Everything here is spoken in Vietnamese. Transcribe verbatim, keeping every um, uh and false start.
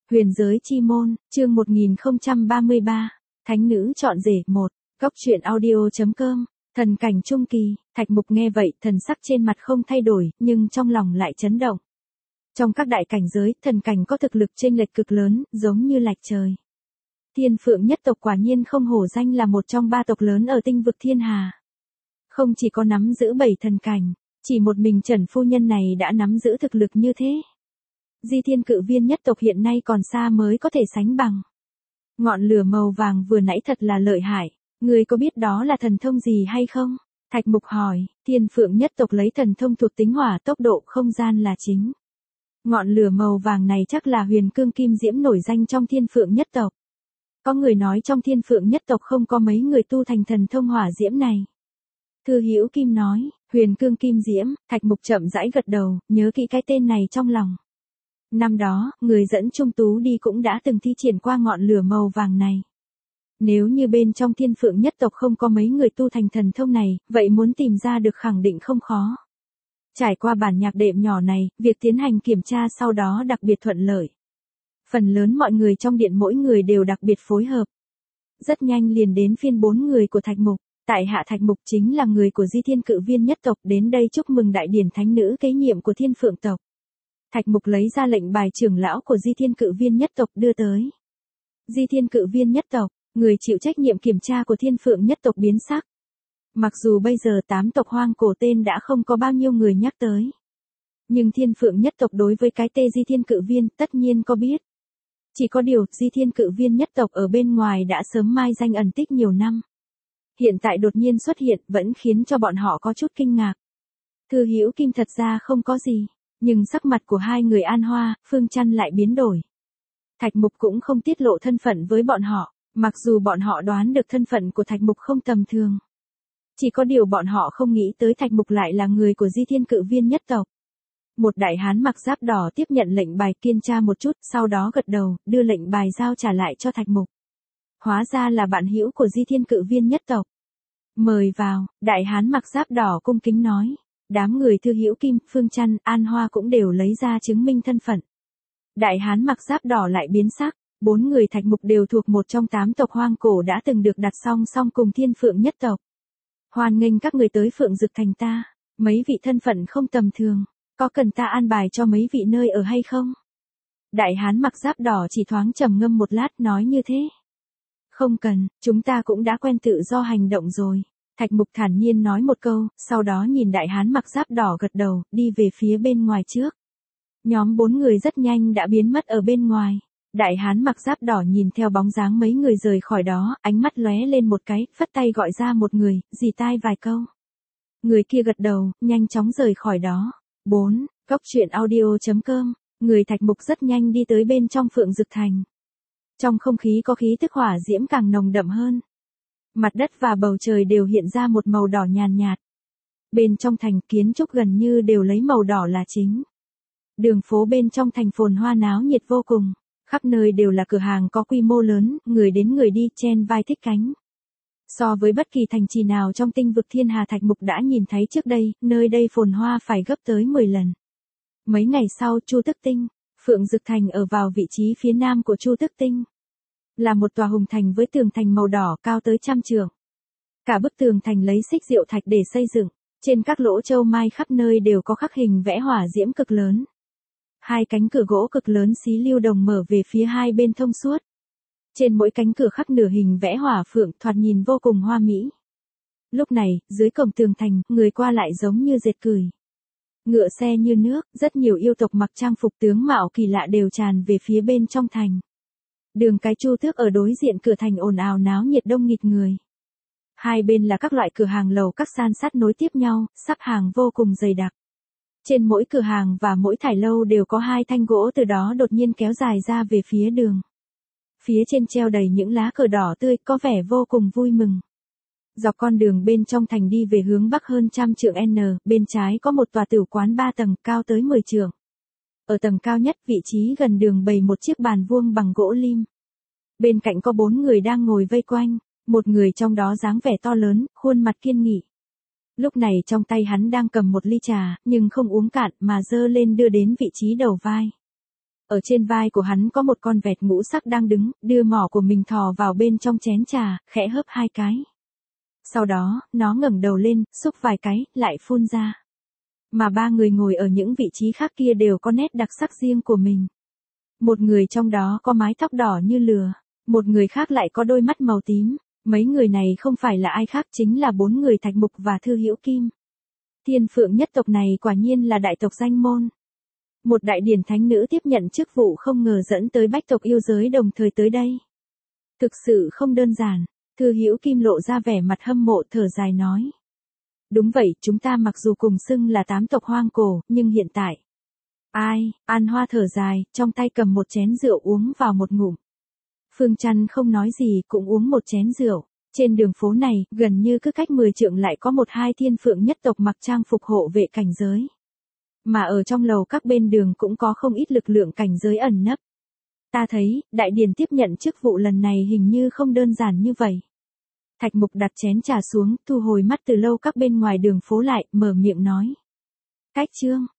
Huyền giới chi môn, chương một nghìn không trăm ba mươi ba, Thánh nữ chọn rể một, góc truyện audio.com, thần cảnh trung kỳ, Thạch Mục nghe vậy, thần sắc trên mặt không thay đổi, nhưng trong lòng lại chấn động. Trong các đại cảnh giới, thần cảnh có thực lực chênh lệch cực lớn, giống như lệch trời. Thiên Phượng nhất tộc quả nhiên không hổ danh là một trong ba tộc lớn ở tinh vực thiên hà. Không chỉ có nắm giữ bảy thần cảnh, chỉ một mình Trần phu nhân này đã nắm giữ thực lực như thế. Di Thiên Cự Viên nhất tộc hiện nay còn xa mới có thể sánh bằng. Ngọn lửa màu vàng vừa nãy thật là lợi hại, người có biết đó là thần thông gì hay không? Thạch Mục hỏi. Thiên Phượng nhất tộc lấy thần thông thuộc tính hỏa tốc độ không gian là chính. Ngọn lửa màu vàng này chắc là Huyền Cương Kim Diễm nổi danh trong Thiên Phượng nhất tộc. Có người nói trong Thiên Phượng nhất tộc không có mấy người tu thành thần thông hỏa diễm này. Thư Hữu Kim nói. Huyền Cương Kim Diễm. Thạch Mục chậm rãi gật đầu, nhớ kỹ cái tên này trong lòng. Năm đó, người dẫn Trung Tú đi cũng đã từng thi triển qua ngọn lửa màu vàng này. Nếu như bên trong Thiên Phượng nhất tộc không có mấy người tu thành thần thông này, vậy muốn tìm ra được khẳng định không khó. Trải qua bản nhạc đệm nhỏ này, việc tiến hành kiểm tra sau đó đặc biệt thuận lợi. Phần lớn mọi người trong điện mỗi người đều đặc biệt phối hợp. Rất nhanh liền đến phiên bốn người của Thạch Mục. Tại hạ Thạch Mục chính là người của Di Thiên Cự Viên nhất tộc đến đây chúc mừng đại điển thánh nữ kế nhiệm của Thiên Phượng tộc. Thạch Mục lấy ra lệnh bài trưởng lão của Di Thiên Cự Viên nhất tộc đưa tới. Di Thiên Cự Viên nhất tộc, người chịu trách nhiệm kiểm tra của Thiên Phượng nhất tộc biến sắc. Mặc dù bây giờ tám tộc hoang cổ tên đã không có bao nhiêu người nhắc tới. Nhưng Thiên Phượng nhất tộc đối với cái tên Di Thiên Cự Viên tất nhiên có biết. Chỉ có điều, Di Thiên Cự Viên nhất tộc ở bên ngoài đã sớm mai danh ẩn tích nhiều năm. Hiện tại đột nhiên xuất hiện vẫn khiến cho bọn họ có chút kinh ngạc. Thư Hữu Kim thật ra không có gì. Nhưng sắc mặt của hai người An Hoa, Phương Chăn lại biến đổi. Thạch Mục cũng không tiết lộ thân phận với bọn họ, mặc dù bọn họ đoán được thân phận của Thạch Mục không tầm thường. Chỉ có điều bọn họ không nghĩ tới Thạch Mục lại là người của Di Thiên Cự Viên nhất tộc. Một đại hán mặc giáp đỏ tiếp nhận lệnh bài kiên tra một chút, sau đó gật đầu, đưa lệnh bài giao trả lại cho Thạch Mục. Hóa ra là bạn hữu của Di Thiên Cự Viên nhất tộc. Mời vào, đại hán mặc giáp đỏ cung kính nói. Đám người Thư Hữu Kim, Phương Chăn, An Hoa cũng đều lấy ra chứng minh thân phận. Đại hán mặc giáp đỏ lại biến sắc, bốn người Thạch Mục đều thuộc một trong tám tộc hoang cổ đã từng được đặt song song cùng Thiên Phượng nhất tộc. Hoan nghênh các người tới Phượng Dực Thành ta, mấy vị thân phận không tầm thường, có cần ta an bài cho mấy vị nơi ở hay không? Đại hán mặc giáp đỏ chỉ thoáng trầm ngâm một lát nói như thế. Không cần, chúng ta cũng đã quen tự do hành động rồi. Thạch Mục thản nhiên nói một câu, sau đó nhìn đại hán mặc giáp đỏ gật đầu, đi về phía bên ngoài trước. Nhóm bốn người rất nhanh đã biến mất ở bên ngoài. Đại hán mặc giáp đỏ nhìn theo bóng dáng mấy người rời khỏi đó, ánh mắt lóe lên một cái, phất tay gọi ra một người, rì tai vài câu. Người kia gật đầu, nhanh chóng rời khỏi đó. bốn. Góc truyện audio.com, người Thạch Mục rất nhanh đi tới bên trong Phượng Dực Thành. Trong không khí có khí tức hỏa diễm càng nồng đậm hơn. Mặt đất và bầu trời đều hiện ra một màu đỏ nhàn nhạt. Bên trong thành kiến trúc gần như đều lấy màu đỏ là chính. Đường phố bên trong thành phồn hoa náo nhiệt vô cùng. Khắp nơi đều là cửa hàng có quy mô lớn, người đến người đi chen vai thích cánh. So với bất kỳ thành trì nào trong tinh vực thiên hà Thạch Mục đã nhìn thấy trước đây, nơi đây phồn hoa phải gấp tới mười lần. Mấy ngày sau Chu Tức Tinh, Phượng Dực Thành ở vào vị trí phía nam của Chu Tức Tinh. Là một tòa hùng thành với tường thành màu đỏ cao tới trăm trượng. Cả bức tường thành lấy xích diệu thạch để xây dựng, trên các lỗ châu mai khắp nơi đều có khắc hình vẽ hỏa diễm cực lớn. Hai cánh cửa gỗ cực lớn xí lưu đồng mở về phía hai bên thông suốt. Trên mỗi cánh cửa khắc nửa hình vẽ hỏa phượng thoạt nhìn vô cùng hoa mỹ. Lúc này, dưới cổng tường thành, người qua lại giống như dệt cười. Ngựa xe như nước, rất nhiều yêu tộc mặc trang phục tướng mạo kỳ lạ đều tràn về phía bên trong thành. Đường cái Chu Tước ở đối diện cửa thành ồn ào náo nhiệt đông nghịt người. Hai bên là các loại cửa hàng lầu các san sát nối tiếp nhau, sắp hàng vô cùng dày đặc. Trên mỗi cửa hàng và mỗi thải lâu đều có hai thanh gỗ từ đó đột nhiên kéo dài ra về phía đường. Phía trên treo đầy những lá cờ đỏ tươi có vẻ vô cùng vui mừng. Dọc con đường bên trong thành đi về hướng bắc hơn trăm trượng N, bên trái có một tòa tửu quán ba tầng cao tới mười trượng. Ở tầng cao nhất vị trí gần đường bày một chiếc bàn vuông bằng gỗ lim. Bên cạnh có bốn người đang ngồi vây quanh, một người trong đó dáng vẻ to lớn, khuôn mặt kiên nghị. Lúc này trong tay hắn đang cầm một ly trà, nhưng không uống cạn mà dơ lên đưa đến vị trí đầu vai. Ở trên vai của hắn có một con vẹt ngũ sắc đang đứng, đưa mỏ của mình thò vào bên trong chén trà, khẽ hớp hai cái. Sau đó, nó ngẩng đầu lên, xúc vài cái, lại phun ra. Mà ba người ngồi ở những vị trí khác kia đều có nét đặc sắc riêng của mình. Một người trong đó có mái tóc đỏ như lửa, một người khác lại có đôi mắt màu tím. Mấy người này không phải là ai khác, chính là bốn người Thạch Mục và Thư Hữu Kim. Thiên Phượng nhất tộc này quả nhiên là đại tộc danh môn. Một đại điển thánh nữ tiếp nhận chức vụ không ngờ dẫn tới bách tộc yêu giới đồng thời tới đây. Thực sự không đơn giản. Thư Hữu Kim lộ ra vẻ mặt hâm mộ, thở dài nói. Đúng vậy, chúng ta mặc dù cùng xưng là tám tộc hoang cổ, nhưng hiện tại. Ai, An Hoa thở dài, trong tay cầm một chén rượu uống vào một ngụm. Phương Trăn không nói gì, cũng uống một chén rượu. Trên đường phố này, gần như cứ cách mười trượng lại có một hai thiên phượng nhất tộc mặc trang phục hộ vệ cảnh giới. Mà ở trong lầu các bên đường cũng có không ít lực lượng cảnh giới ẩn nấp. Ta thấy, đại điển tiếp nhận chức vụ lần này hình như không đơn giản như vậy. Thạch Mục đặt chén trà xuống, thu hồi mắt từ lâu các bên ngoài đường phố lại, mở miệng nói. Cách trương,